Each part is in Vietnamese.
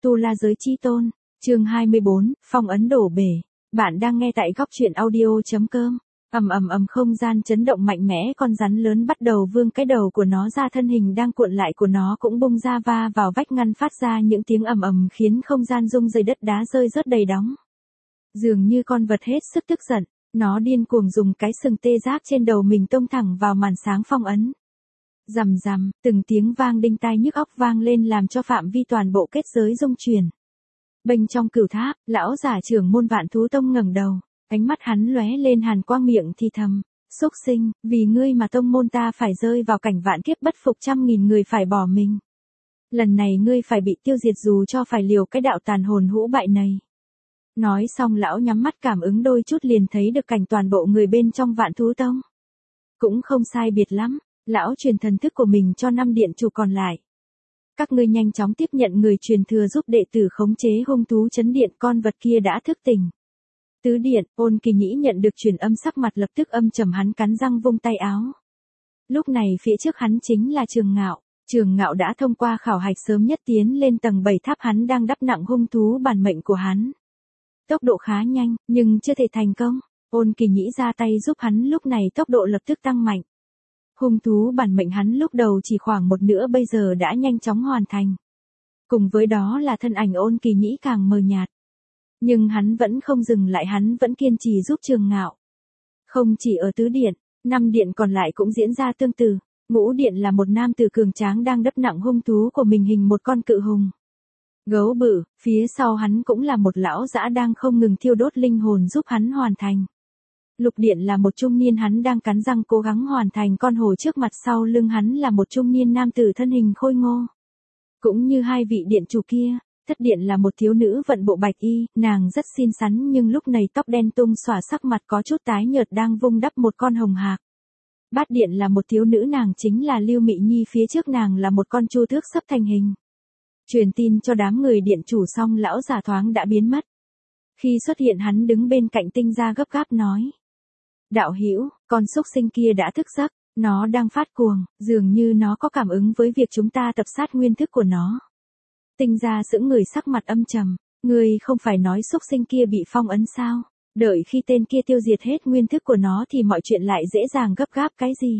Tu La Giới Chi Tôn, chương 24, phong ấn đổ bể. Bạn đang nghe tại góc truyện audio.com. Không gian chấn động mạnh mẽ, con rắn lớn bắt đầu vươn cái đầu của nó ra, thân hình đang cuộn lại của nó cũng bung ra va vào vách ngăn, phát ra những tiếng khiến không gian rung rời, đất đá rơi rớt đầy đóng. Dường như con vật hết sức tức giận, nó điên cuồng dùng cái sừng tê giác trên đầu mình tông thẳng vào màn sáng phong ấn. Rầm rầm, từng tiếng vang đinh tai nhức óc vang lên làm cho phạm vi toàn bộ kết giới rung chuyển. Bên trong cửu tháp, lão giả trưởng môn Vạn Thú Tông ngẩng đầu, ánh mắt hắn lóe lên hàn quang, miệng thì thầm: "Xúc sinh, vì ngươi mà tông môn ta phải rơi vào cảnh vạn kiếp bất phục, 100.000 người phải bỏ mình. Lần này ngươi phải bị tiêu diệt dù cho phải liều cái đạo tàn hồn hũ bại này." Nói xong lão nhắm mắt cảm ứng đôi chút, liền thấy được cảnh toàn bộ người bên trong Vạn Thú Tông. Cũng không sai biệt lắm. Lão truyền thần thức của mình cho 5 điện chủ còn lại. Các ngươi nhanh chóng tiếp nhận người truyền thừa, giúp đệ tử khống chế hung thú chấn điện, con vật kia đã thức tỉnh. Tứ điện, Ôn Kỳ Nhĩ nhận được truyền âm, sắc mặt lập tức âm trầm, hắn cắn răng vung tay áo. Lúc này phía trước hắn chính là Trường Ngạo. Trường Ngạo đã thông qua khảo hạch, sớm nhất tiến lên tầng 7 tháp, hắn đang đắp nặng hung thú bản mệnh của hắn. Tốc độ khá nhanh, nhưng chưa thể thành công. Ôn Kỳ Nhĩ ra tay giúp hắn, lúc này tốc độ lập tức tăng mạnh. Hung thú bản mệnh hắn lúc đầu chỉ khoảng một nửa, bây giờ đã nhanh chóng hoàn thành. Cùng với đó là thân ảnh Ôn Kỳ Nhĩ càng mờ nhạt. Nhưng hắn vẫn không dừng lại, hắn vẫn kiên trì giúp Trường Ngạo. Không chỉ ở tứ điện, 5 điện còn lại cũng diễn ra tương tự. Ngũ điện là một nam tử cường tráng đang đắp nặng hung thú của mình hình một con cự hùng. Gấu bự, phía sau hắn cũng là một lão dã đang không ngừng thiêu đốt linh hồn giúp hắn hoàn thành. Lục điện là một trung niên, hắn đang cắn răng cố gắng hoàn thành con hổ trước mặt, sau lưng hắn là một trung niên nam tử thân hình khôi ngô. Cũng như hai vị điện chủ kia, thất điện là một thiếu nữ vận bộ bạch y, nàng rất xinh xắn nhưng lúc này tóc đen tung xõa, sắc mặt có chút tái nhợt, đang vung đắp một con hồng hạc. Bát điện là một thiếu nữ, nàng chính là Lưu Mị Nhi, phía trước nàng là một con chu tước sắp thành hình. Truyền tin cho đám người điện chủ xong, lão giả thoáng đã biến mất. Khi xuất hiện hắn đứng bên cạnh Tinh Gia gấp gáp nói: "Đạo hữu, con xúc sinh kia đã thức giấc, nó đang phát cuồng, dường như nó có cảm ứng với việc chúng ta tập sát nguyên thức của nó." Tinh Gia sững người, sắc mặt âm trầm: "Ngươi không phải nói xúc sinh kia bị phong ấn sao? Đợi khi tên kia tiêu diệt hết nguyên thức của nó thì mọi chuyện lại dễ dàng, gấp gáp cái gì?"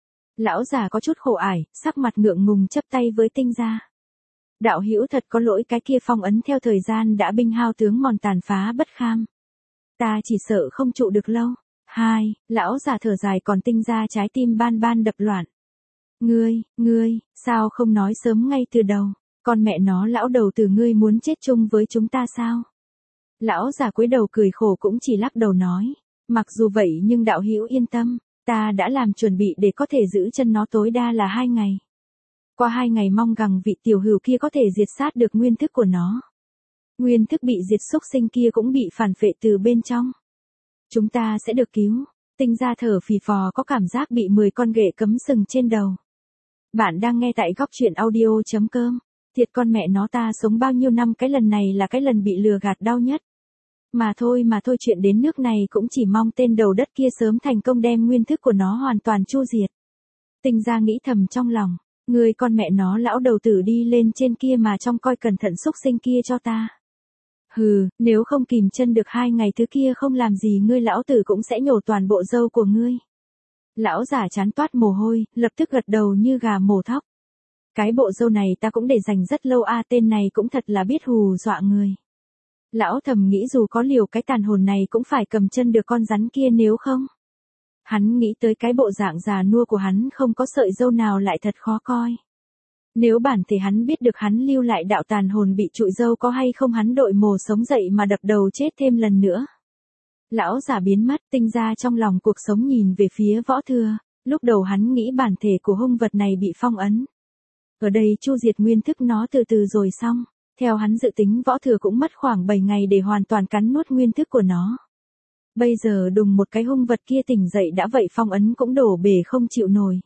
Lão già có chút khổ ải, sắc mặt ngượng ngùng chắp tay với Tinh Gia: "Đạo hữu thật có lỗi, cái kia phong ấn theo thời gian đã binh hao tướng mòn, tàn phá bất kham. Ta chỉ sợ không trụ được lâu." Lão già thở dài, còn Tinh Gia trái tim ban ban đập loạn. Ngươi, sao không nói sớm ngay từ đầu? Con mẹ nó, lão đầu tử, ngươi muốn chết chung với chúng ta sao? Lão già cúi đầu cười khổ, cũng chỉ lắc đầu nói: "Mặc dù vậy nhưng đạo hữu yên tâm, ta đã làm chuẩn bị để có thể giữ chân nó tối đa là 2 ngày. Qua 2 ngày mong rằng vị tiểu hữu kia có thể diệt sát được nguyên thức của nó. Nguyên thức bị diệt, xúc sinh kia cũng bị phản phệ từ bên trong. Chúng ta sẽ được cứu." Tinh Gia thở phì phò, có cảm giác bị 10 con ghệ cấm sừng trên đầu. Bạn đang nghe tại góc truyện audio.com. Thiệt con mẹ nó, ta sống bao nhiêu năm, cái lần này là cái lần bị lừa gạt đau nhất. Mà thôi, chuyện đến nước này cũng chỉ mong tên đầu đất kia sớm thành công đem nguyên thức của nó hoàn toàn chu diệt. Tinh Gia nghĩ thầm trong lòng: "Ngươi con mẹ nó, lão đầu tử, đi lên trên kia mà trông coi cẩn thận xúc sinh kia cho ta. Hừ, nếu không kìm chân được 2 ngày, thứ kia không làm gì ngươi, lão tử cũng sẽ nhổ toàn bộ râu của ngươi." Lão giả chán toát mồ hôi, lập tức gật đầu như gà mổ thóc: "Cái bộ râu này ta cũng để dành rất lâu a, tên này cũng thật là biết hù dọa người." Lão thầm nghĩ dù có liều cái tàn hồn này cũng phải cầm chân được con rắn kia, nếu không. Hắn nghĩ tới cái bộ dạng già nua của hắn, không có sợi râu nào lại thật khó coi. Nếu bản thể hắn biết được hắn lưu lại đạo tàn hồn bị trụi râu, có hay không hắn đội mồ sống dậy mà đập đầu chết thêm lần nữa. Lão giả biến mất, Tinh Gia trong lòng cuộc sống nhìn về phía Võ Thừa. Lúc đầu hắn nghĩ bản thể của hung vật này bị phong ấn. Ở đây chu diệt nguyên thức nó từ từ rồi xong. Theo hắn dự tính, Võ Thừa cũng mất khoảng 7 ngày để hoàn toàn cắn nuốt nguyên thức của nó. Bây giờ đùng một cái, hung vật kia tỉnh dậy đã vậy, phong ấn cũng đổ bể không chịu nổi.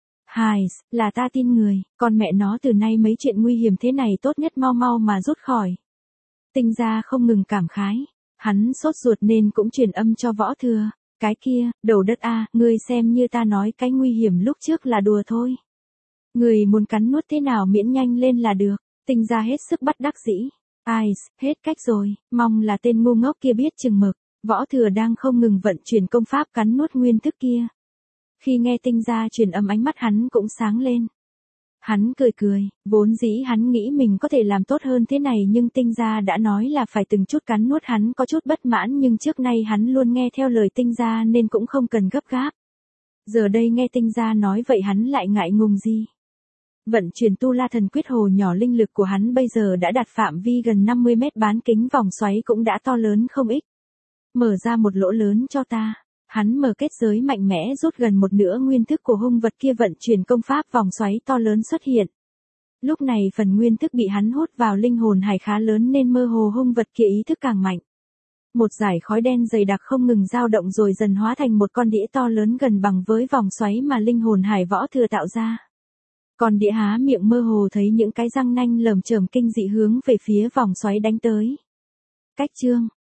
Là ta tin người, con mẹ nó, từ nay mấy chuyện nguy hiểm thế này tốt nhất mau mà rút khỏi. Tinh Gia không ngừng cảm khái. Hắn sốt ruột nên cũng truyền âm cho Võ Thừa: "Cái kia, đầu đất a, ngươi xem như ta nói cái nguy hiểm lúc trước là đùa thôi. Ngươi muốn cắn nuốt thế nào miễn nhanh lên là được." Tinh Gia hết sức bất đắc dĩ. Ai, hết cách rồi, mong là tên ngu ngốc kia biết chừng mực. Võ Thừa đang không ngừng vận chuyển công pháp cắn nuốt nguyên thức kia. Khi nghe Tinh Gia truyền âm ánh mắt hắn cũng sáng lên. Hắn cười cười, vốn dĩ hắn nghĩ mình có thể làm tốt hơn thế này nhưng Tinh Gia đã nói là phải từng chút cắn nuốt, hắn có chút bất mãn nhưng trước nay hắn luôn nghe theo lời Tinh Gia nên cũng không cần gấp gáp. Giờ đây nghe Tinh Gia nói vậy hắn lại ngại ngùng gì. Vận chuyển Tu La Thần Quyết hồ nhỏ, linh lực của hắn bây giờ đã đạt phạm vi gần 50 mét, bán kính vòng xoáy cũng đã to lớn không ít. Mở ra một lỗ lớn cho ta. Hắn mở kết giới mạnh mẽ rút gần một nửa nguyên thức của hung vật kia, vận chuyển công pháp vòng xoáy to lớn xuất hiện. Lúc này phần nguyên thức bị hắn hút vào linh hồn hải khá lớn nên mơ hồ hung vật kia ý thức càng mạnh. Một dải khói đen dày đặc không ngừng dao động rồi dần hóa thành một con đĩa to lớn gần bằng với vòng xoáy mà linh hồn hải Võ Thừa tạo ra. Con đĩa há miệng mơ hồ thấy những cái răng nanh lởm chởm kinh dị hướng về phía vòng xoáy đánh tới. Cách chương